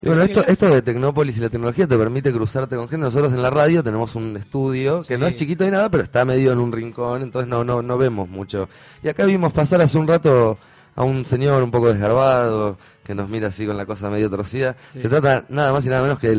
Y bueno, esto de Tecnópolis y la tecnología te permite cruzarte con gente. Nosotros en la radio tenemos un estudio que no es chiquito ni nada, pero está medio en un rincón, entonces no vemos mucho. Y acá vimos pasar hace un rato a un señor un poco desgarbado, que nos mira así con la cosa medio torcida. Sí. Se trata nada más y nada menos que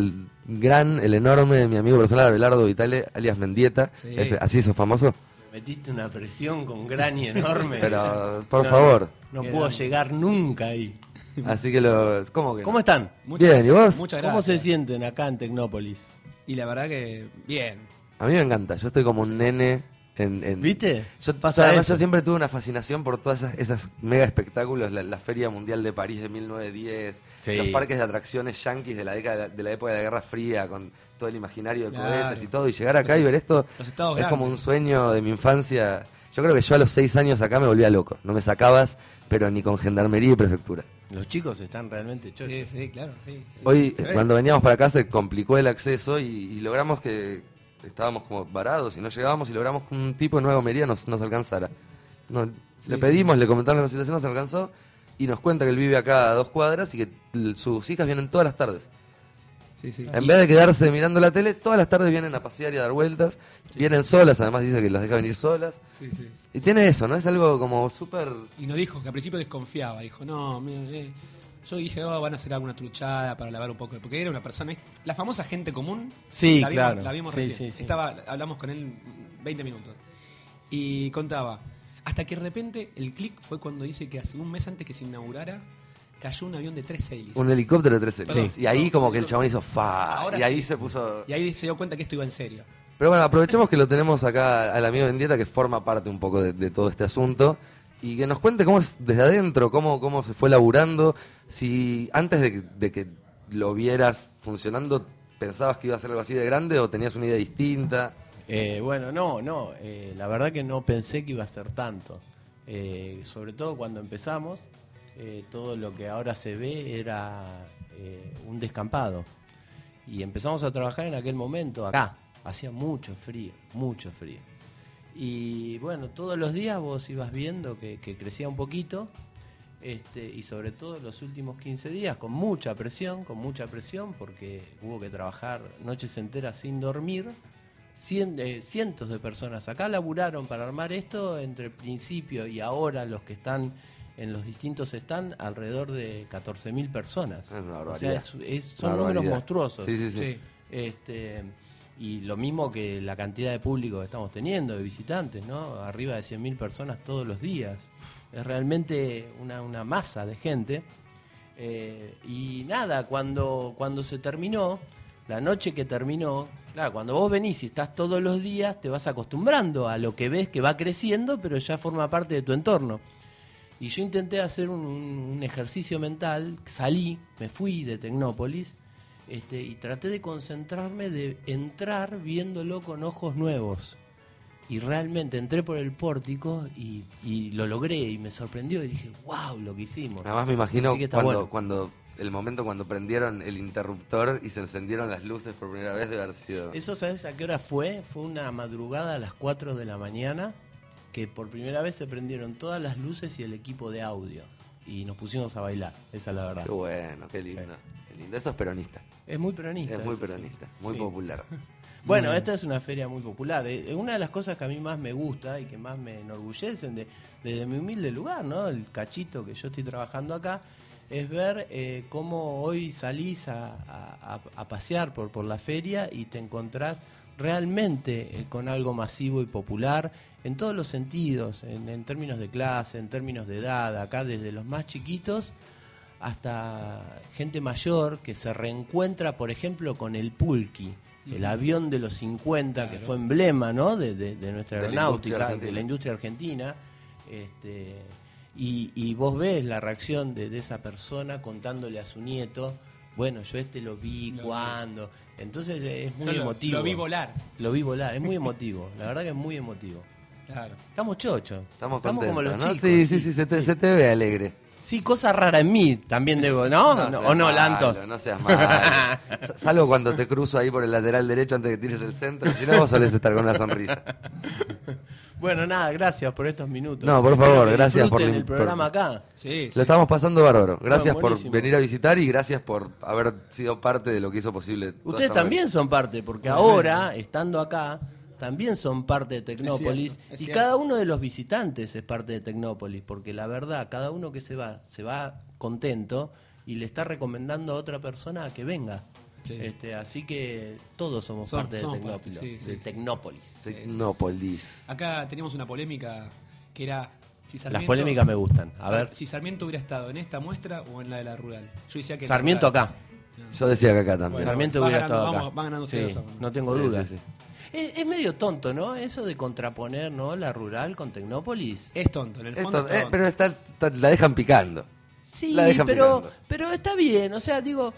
el enorme, mi amigo personal, Abelardo Vitale, alias Mendieta. Sí. Así sos famoso. Metiste una presión con gran y enorme. Pero, por favor. No puedo llegar nunca ahí. Así que ¿cómo que? ¿Cómo están? Muchas Bien, ¿y vos? Muchas ¿Cómo gracias. se sienten acá en Tecnópolis? Y la verdad que bien. A mí me encanta, yo estoy como un nene en... ¿Viste? Además eso. yo siempre tuve una fascinación por todas esas mega espectáculos, la Feria Mundial de París de 1910, Sí. los parques de atracciones yanquis de la época de la Guerra Fría, con todo el imaginario de Claro. cohetes y todo, y llegar acá y ver esto Los estados es como un grandes. sueño de mi infancia. Yo creo que yo a los 6 años acá me volvía loco, no me sacabas, pero ni con gendarmería y prefectura. Los chicos están realmente chochos. Sí, sí, claro. Sí. Hoy, Se ve. cuando veníamos para acá, se complicó el acceso y logramos que estábamos como varados y no llegábamos y logramos que un tipo de Nueva Gomería nos alcanzara. Le pedimos, le comentamos la situación, nos alcanzó y nos cuenta que él vive acá a 2 cuadras y que sus hijas vienen todas las tardes. Sí, sí. En vez de quedarse mirando la tele, todas las tardes vienen a pasear y a dar vueltas. Vienen solas, además dice que las deja venir solas. Sí, sí. Y tiene eso, ¿no? Es algo como súper... Y nos dijo que al principio desconfiaba. Dijo, no, yo dije, van a hacer alguna truchada para lavar un poco. Porque era una persona, la famosa gente común. Sí, la vimos, claro. La vimos Sí, recién. sí, sí. Hablamos con él 20 minutos. Y contaba, hasta que de repente el clic fue cuando dice que hace un mes antes que se inaugurara, cayó un avión de 3 hélices. Un helicóptero de 3 hélices. Sí. Y ahí como que el chabón hizo fa. Ahora Y ahí sí. se puso... Y ahí se dio cuenta que esto iba en serio. Pero bueno, aprovechemos que lo tenemos acá al amigo Mendieta, que forma parte un poco de todo este asunto, y que nos cuente cómo es desde adentro, cómo se fue laburando, si antes de que lo vieras funcionando, pensabas que iba a ser algo así de grande o tenías una idea distinta. Bueno, no, la verdad que no pensé que iba a ser tanto. Sobre todo cuando empezamos, todo lo que ahora se ve era un descampado. Y empezamos a trabajar en aquel momento acá. Hacía mucho frío, mucho frío. Y bueno, todos los días vos ibas viendo que crecía un poquito, y sobre todo los últimos 15 días con mucha presión, porque hubo que trabajar noches enteras sin dormir. Cientos de personas acá laburaron para armar esto entre el principio y ahora los que están en los distintos stands, alrededor de 14.000 personas. Es una O sea, barbaridad. son Una números barbaridad. monstruosos. Sí. Y lo mismo que la cantidad de público que estamos teniendo, de visitantes, ¿no? Arriba de 100.000 personas todos los días. Es realmente una masa de gente. Y nada, cuando se terminó, la noche que terminó, claro, cuando vos venís y estás todos los días, te vas acostumbrando a lo que ves que va creciendo, pero ya forma parte de tu entorno. Y yo intenté hacer un ejercicio mental, me fui de Tecnópolis, y traté de concentrarme, de entrar viéndolo con ojos nuevos. Y realmente entré por el pórtico y lo logré y me sorprendió y dije, wow, lo que hicimos. Además me imagino Así que está bueno. cuando el momento cuando prendieron el interruptor y se encendieron las luces por primera vez debe haber sido... ¿Eso sabes a qué hora fue? Fue una madrugada a las 4 de la mañana que por primera vez se prendieron todas las luces y el equipo de audio. Y nos pusimos a bailar, esa es la verdad. Qué bueno, qué lindo. Qué lindo. Eso es peronista. Es muy peronista. Es muy eso sí. peronista, muy Sí. popular. Bueno, esta es una feria muy popular. Una de las cosas que a mí más me gusta y que más me enorgullecen desde mi humilde lugar, ¿no? El cachito que yo estoy trabajando acá, es ver cómo hoy salís a pasear por la feria y te encontrás realmente con algo masivo y popular en todos los sentidos, en términos de clase, en términos de edad, acá desde los más chiquitos hasta gente mayor que se reencuentra, por ejemplo, con el Pulqui, el avión de los 50, que fue emblema, ¿no? de nuestra De la aeronáutica, industria argentina. de la industria argentina. Y vos ves la reacción de esa persona contándole a su nieto, bueno, yo lo vi cuando. Entonces es muy emotivo. Lo vi volar. Lo vi volar, es muy emotivo, la verdad que es muy emotivo. Claro. Estamos chochos. Estamos como contentos, los ¿no? chicos. Sí, se te ve alegre. Sí, cosa rara en mí también debo, ¿no? seas ¿O no, malo, Lantos? No seas malo. Salvo cuando te cruzo ahí por el lateral derecho antes que tires el centro, si no vos solés estar con una sonrisa. Bueno, nada, gracias por estos minutos. No, por Espero favor, que gracias por disfruten el programa acá. Sí, sí. Lo estamos pasando bárbaro. Gracias por buenísimo. venir a visitar y gracias por haber sido parte de lo que hizo posible. toda Ustedes esta también son parte, porque ahora, estando acá, también son parte de Tecnópolis. Es Y cierto. cada uno de los visitantes es parte de Tecnópolis, porque la verdad, cada uno que se va contento y le está recomendando a otra persona a que venga. Sí. Así que todos somos Somos parte de parte, Tecnópolis. sí, sí, de sí. Tecnópolis. Tecnópolis. Acá teníamos una polémica que era si Sarmiento, Las polémicas me gustan. A ver, si Sarmiento hubiera estado en esta muestra o en la de la rural. Yo decía que en la Sarmiento rural. acá. Yo decía que acá también. Bueno, Sarmiento va hubiera ganando, estado acá. vamos, van ganando Sí, ustedes ahora. no tengo Sí, dudas. sí, sí. Es medio tonto, ¿no? Eso de contraponer, ¿no? La rural con Tecnópolis. Es tonto, en el fondo Esto, es tonto. pero la dejan picando. Sí, La dejan picando. pero está bien, o sea, digo,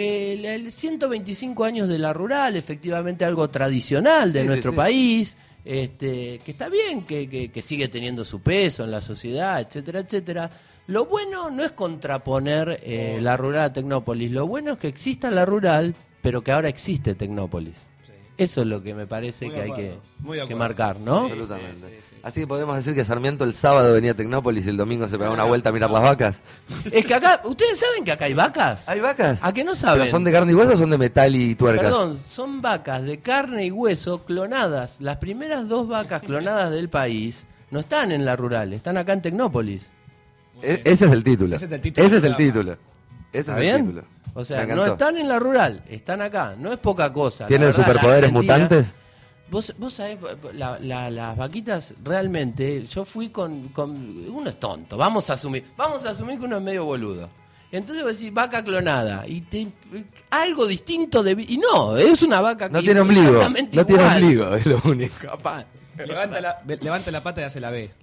el 125 años de la rural, efectivamente algo tradicional de Sí, sí, nuestro sí. país, que está bien, que sigue teniendo su peso en la sociedad, etcétera, etcétera. Lo bueno no es contraponer la rural a Tecnópolis, lo bueno es que exista la rural, pero que ahora existe Tecnópolis. Sí. Eso es lo que me parece Muy que de hay acuerdo, muy de que acuerdo. marcar, ¿no? Sí. Absolutamente. sí. Así que podemos decir que Sarmiento el sábado venía a Tecnópolis y el domingo se pegaba una vuelta a mirar las vacas. Es que acá, ¿ustedes saben que acá hay vacas? ¿Hay vacas? ¿A que no saben? ¿Pero son de carne y hueso o son de metal y tuercas? Perdón, son vacas de carne y hueso clonadas. Las primeras 2 vacas clonadas del país no están en la rural, están acá en Tecnópolis. Muy bien. Ese es el título. Ese es el título Ese es del el programa. título. Ese ¿Está es el bien? título. O Me sea, no encantó. están en la rural, están acá. No es poca cosa. La ¿Tienen verdad, la superpoderes Argentina- mutantes? Vos sabés, las vaquitas realmente, yo fui con... Uno es tonto, vamos a asumir que uno es medio boludo. Entonces vos decís, vaca clonada, y algo distinto de... Y no, es una vaca No que tiene ombligo. exactamente No tiene igual. ombligo, es lo único. Capaz. Levanta la pata y hace la B.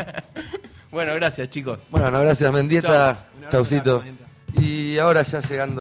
Bueno, gracias chicos. Bueno, gracias Mendieta. Chau. Un abrazo Chaucito. grande, Mendieta. Y ahora ya llegando.